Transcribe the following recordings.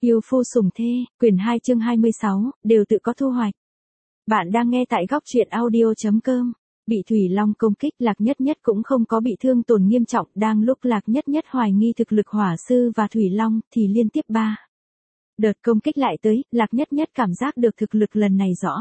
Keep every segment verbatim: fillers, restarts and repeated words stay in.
Yêu phu sủng thê, quyển hai chương hai mươi sáu, đều tự có thu hoạch. Bạn đang nghe tại góc truyện audio chấm com. Bị Thủy Long công kích, Lạc Nhất Nhất cũng không có bị thương tổn nghiêm trọng, đang lúc Lạc Nhất Nhất hoài nghi thực lực hỏa sư và Thủy Long thì liên tiếp ba đợt công kích lại tới, Lạc Nhất Nhất cảm giác được thực lực lần này rõ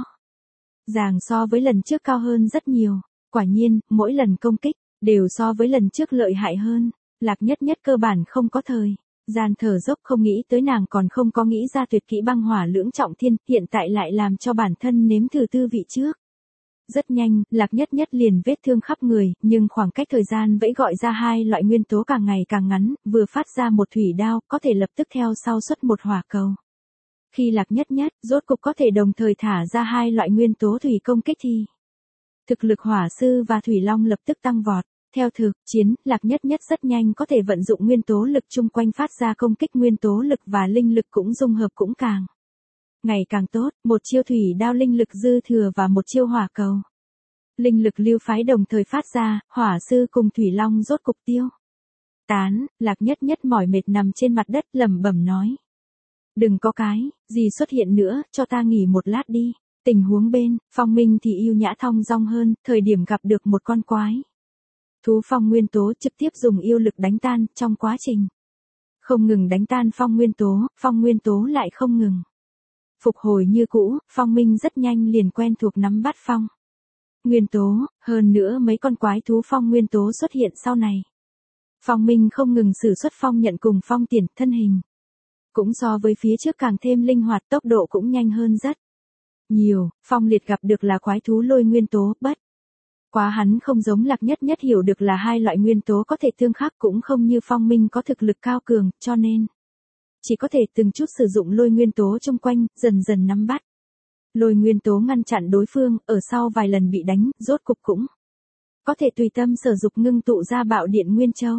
ràng so với lần trước cao hơn rất nhiều. Quả nhiên, mỗi lần công kích đều so với lần trước lợi hại hơn. Lạc Nhất Nhất cơ bản không có thời gian thở dốc, không nghĩ tới nàng còn không có nghĩ ra tuyệt kỹ băng hỏa lưỡng trọng thiên, hiện tại lại làm cho bản thân nếm thử tư vị trước. Rất nhanh, Lạc Nhất Nhất liền vết thương khắp người, nhưng khoảng cách thời gian vẫy gọi ra hai loại nguyên tố càng ngày càng ngắn, vừa phát ra một thủy đao, có thể lập tức theo sau xuất một hỏa cầu. Khi Lạc Nhất Nhất, rốt cục có thể đồng thời thả ra hai loại nguyên tố thủy công kích thì thực lực hỏa sư và Thủy Long lập tức tăng vọt. Theo thực chiến, Lạc Nhất Nhất rất nhanh có thể vận dụng nguyên tố lực chung quanh phát ra công kích, nguyên tố lực và linh lực cũng dung hợp cũng càng ngày càng tốt, một chiêu thủy đao linh lực dư thừa và một chiêu hỏa cầu linh lực lưu phái đồng thời phát ra, hỏa sư cùng Thủy Long rốt cục tiêu tán. Lạc Nhất Nhất mỏi mệt nằm trên mặt đất lẩm bẩm nói: đừng có cái gì xuất hiện nữa, cho ta nghỉ một lát đi. Tình huống bên Phong Minh thì yêu nhã thong dong hơn, thời điểm gặp được một con quái thú phong nguyên tố trực tiếp dùng yêu lực đánh tan, trong quá trình không ngừng đánh tan phong nguyên tố, phong nguyên tố lại không ngừng phục hồi như cũ. Phong Minh rất nhanh liền quen thuộc nắm bắt phong nguyên tố, hơn nữa mấy con quái thú phong nguyên tố xuất hiện sau này. Phong Minh không ngừng sử xuất phong nhận cùng phong tiền, thân hình cũng so với phía trước càng thêm linh hoạt, tốc độ cũng nhanh hơn rất nhiều. Phong Liệt gặp được là quái thú lôi nguyên tố, bất quá hắn không giống Lạc Nhất Nhất hiểu được là hai loại nguyên tố có thể tương khắc, cũng không như Phong Minh có thực lực cao cường, cho nên chỉ có thể từng chút sử dụng lôi nguyên tố chung quanh, dần dần nắm bắt lôi nguyên tố ngăn chặn đối phương, ở sau vài lần bị đánh, rốt cục cũng có thể tùy tâm sở dục ngưng tụ ra bạo điện nguyên châu.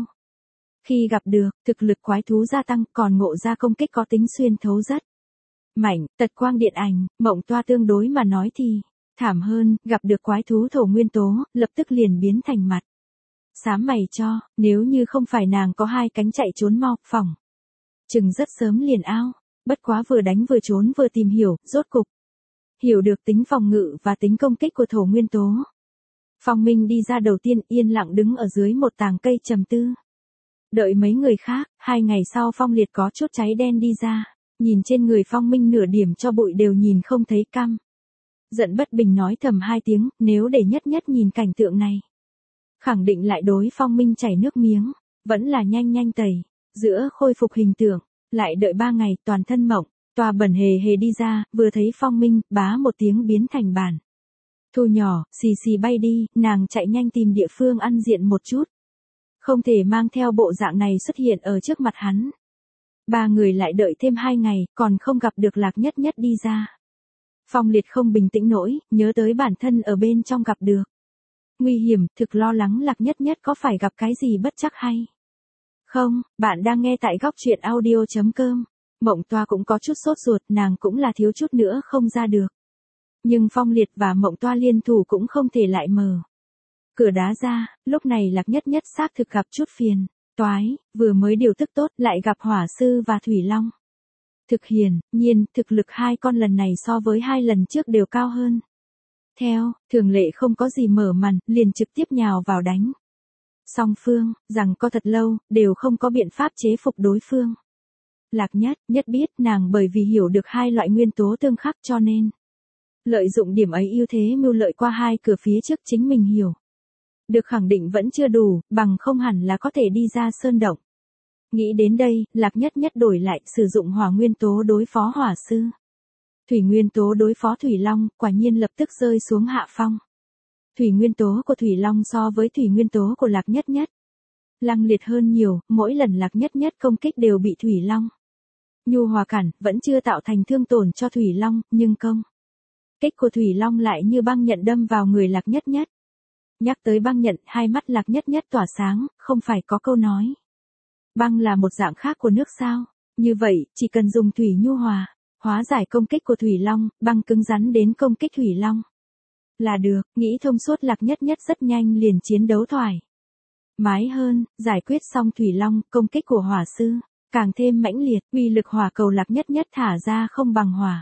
Khi gặp được thực lực quái thú gia tăng, còn ngộ ra công kích có tính xuyên thấu rất mạnh, tật quang điện ảnh, Mộng Toa tương đối mà nói thì thảm hơn, gặp được quái thú thổ nguyên tố, lập tức liền biến thành mặt xám mày cho, nếu như không phải nàng có hai cánh chạy trốn mau, phỏng chừng rất sớm liền ao. Bất quá vừa đánh vừa trốn vừa tìm hiểu, rốt cục hiểu được tính phòng ngự và tính công kích của thổ nguyên tố. Phong Minh đi ra đầu tiên, yên lặng đứng ở dưới một tàng cây trầm tư, đợi mấy người khác. Hai ngày sau Phong Liệt có chút cháy đen đi ra, nhìn trên người Phong Minh nửa điểm cho bụi đều nhìn không thấy, căm giận bất bình nói thầm hai tiếng, nếu để Nhất Nhất nhìn cảnh tượng này, khẳng định lại đối Phong Minh chảy nước miếng, vẫn là nhanh nhanh tẩy, giữa khôi phục hình tượng, lại đợi ba ngày, toàn thân Mộng Toa bẩn hề hề đi ra, vừa thấy Phong Minh, bá một tiếng biến thành bản thu nhỏ, xì xì bay đi, nàng chạy nhanh tìm địa phương ăn diện một chút, không thể mang theo bộ dạng này xuất hiện ở trước mặt hắn. Ba người lại đợi thêm hai ngày, còn không gặp được Lạc Nhất Nhất đi ra. Phong Liệt không bình tĩnh nổi, nhớ tới bản thân ở bên trong gặp được nguy hiểm, thực lo lắng Lạc Nhất Nhất có phải gặp cái gì bất trắc hay không. Bạn đang nghe tại góc truyện audio chấm com. Mộng Toa cũng có chút sốt ruột, nàng cũng là thiếu chút nữa không ra được. Nhưng Phong Liệt và Mộng Toa liên thủ cũng không thể lại mở cửa đá ra. Lúc này Lạc Nhất Nhất xác thực gặp chút phiền toái, vừa mới điều tức tốt, lại gặp hỏa sư và Thủy Long. Thực hiển nhiên, thực lực hai con lần này so với hai lần trước đều cao hơn. Theo thường lệ không có gì mở màn, liền trực tiếp nhào vào đánh. Song phương rằng có thật lâu, đều không có biện pháp chế phục đối phương. Lạc Nhất Nhất biết, nàng bởi vì hiểu được hai loại nguyên tố tương khắc cho nên lợi dụng điểm ấy ưu thế mưu lợi qua hai cửa phía trước chính mình hiểu được khẳng định vẫn chưa đủ, bằng không hẳn là có thể đi ra sơn động. Nghĩ đến đây, Lạc Nhất Nhất đổi lại sử dụng hỏa nguyên tố đối phó hỏa sư, thủy nguyên tố đối phó Thủy Long, quả nhiên lập tức rơi xuống hạ phong. Thủy nguyên tố của Thủy Long so với thủy nguyên tố của Lạc Nhất Nhất lăng liệt hơn nhiều, mỗi lần Lạc Nhất Nhất công kích đều bị Thủy Long nhu hòa cản, vẫn chưa tạo thành thương tổn cho Thủy Long, nhưng công kích của Thủy Long lại như băng nhận đâm vào người Lạc Nhất Nhất. Nhắc tới băng nhận, hai mắt Lạc Nhất Nhất tỏa sáng, không phải có câu nói băng là một dạng khác của nước sao? Như vậy, chỉ cần dùng thủy nhu hòa hóa giải công kích của Thủy Long, băng cứng rắn đến công kích Thủy Long là được. Nghĩ thông suốt, Lạc Nhất Nhất rất nhanh liền chiến đấu thoải mái hơn, giải quyết xong Thủy Long, công kích của hỏa sư càng thêm mãnh liệt, uy lực hỏa cầu Lạc Nhất Nhất thả ra không bằng hỏa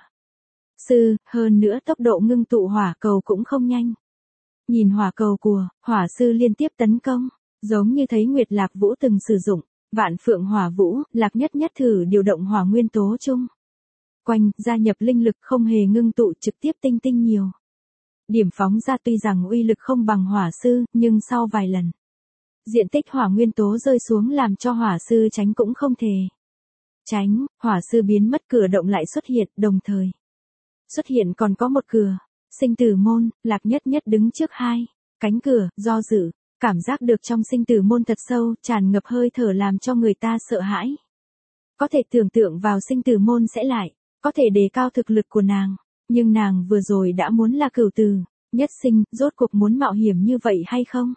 sư, hơn nữa tốc độ ngưng tụ hỏa cầu cũng không nhanh. Nhìn hỏa cầu của hỏa sư liên tiếp tấn công, giống như thấy Nguyệt Lạc Vũ từng sử dụng Vạn Phượng Hỏa Vũ, Lạc Nhất Nhất thử điều động hỏa nguyên tố chung quanh, gia nhập linh lực không hề ngưng tụ, trực tiếp tinh tinh nhiều điểm phóng ra, tuy rằng uy lực không bằng hỏa sư, nhưng sau vài lần, diện tích hỏa nguyên tố rơi xuống làm cho hỏa sư tránh cũng không thể tránh, hỏa sư biến mất, cửa động lại xuất hiện, đồng thời xuất hiện còn có một cửa sinh tử môn. Lạc Nhất Nhất đứng trước hai cánh cửa, do dự, cảm giác được trong sinh tử môn thật sâu, tràn ngập hơi thở làm cho người ta sợ hãi. Có thể tưởng tượng vào sinh tử môn sẽ lại có thể đề cao thực lực của nàng, nhưng nàng vừa rồi đã muốn là cửu tử nhất sinh, rốt cuộc muốn mạo hiểm như vậy hay không?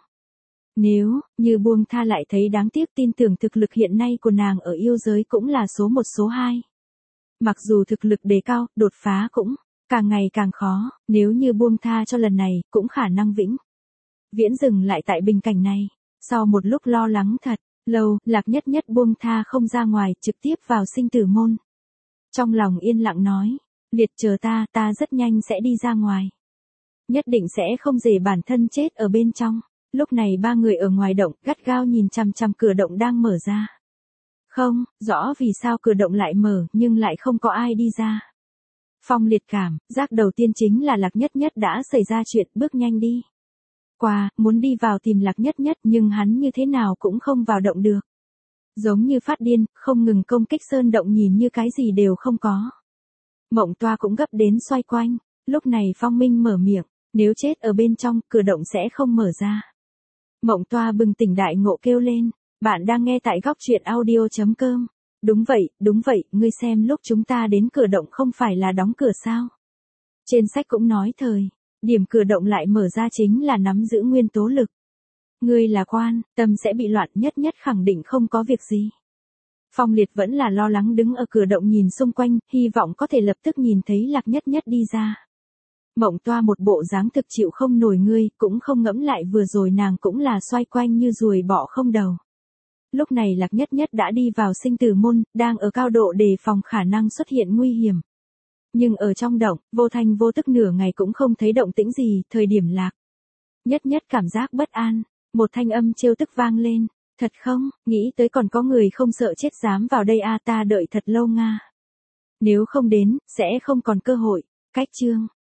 Nếu như buông tha lại thấy đáng tiếc, tin tưởng thực lực hiện nay của nàng ở yêu giới cũng là số một số hai. Mặc dù thực lực đề cao, đột phá cũng càng ngày càng khó, nếu như buông tha cho lần này, cũng khả năng vĩnh viễn dừng lại tại bình cảnh này. Sau một lúc lo lắng thật lâu, Lạc Nhất Nhất buông tha không ra ngoài, trực tiếp vào sinh tử môn. Trong lòng yên lặng nói, liệt chờ ta, ta rất nhanh sẽ đi ra ngoài. Nhất định sẽ không để bản thân chết ở bên trong. Lúc này ba người ở ngoài động, gắt gao nhìn chằm chằm cửa động đang mở ra. Không rõ vì sao cửa động lại mở, nhưng lại không có ai đi ra. Phong Liệt cảm giác đầu tiên chính là Lạc Nhất Nhất đã xảy ra chuyện, bước nhanh đi qua, muốn đi vào tìm Lạc Nhất Nhất, nhưng hắn như thế nào cũng không vào động được. Giống như phát điên, không ngừng công kích sơn động, nhìn như cái gì đều không có. Mộng Toa cũng gấp đến xoay quanh, lúc này Phong Minh mở miệng, nếu chết ở bên trong, cửa động sẽ không mở ra. Mộng Toa bừng tỉnh đại ngộ kêu lên, bạn đang nghe tại góc truyện audio chấm com. Đúng vậy, đúng vậy, ngươi xem lúc chúng ta đến cửa động không phải là đóng cửa sao? Trên sách cũng nói thời điểm cửa động lại mở ra chính là nắm giữ nguyên tố lực. Ngươi là quan, tâm sẽ bị loạn, Nhất Nhất khẳng định không có việc gì. Phong Liệt vẫn là lo lắng đứng ở cửa động nhìn xung quanh, hy vọng có thể lập tức nhìn thấy Lạc Nhất Nhất đi ra. Mộng Toa một bộ dáng thực chịu không nổi, ngươi cũng không ngẫm lại vừa rồi nàng cũng là xoay quanh như ruồi bọ không đầu. Lúc này Lạc Nhất Nhất đã đi vào sinh tử môn, đang ở cao độ đề phòng khả năng xuất hiện nguy hiểm. Nhưng ở trong động, vô thanh vô tức nửa ngày cũng không thấy động tĩnh gì, thời điểm Lạc Nhất Nhất cảm giác bất an, một thanh âm trêu tức vang lên, thật không, nghĩ tới còn có người không sợ chết dám vào đây a, ta đợi thật lâu nga. Nếu không đến, sẽ không còn cơ hội. Cách chương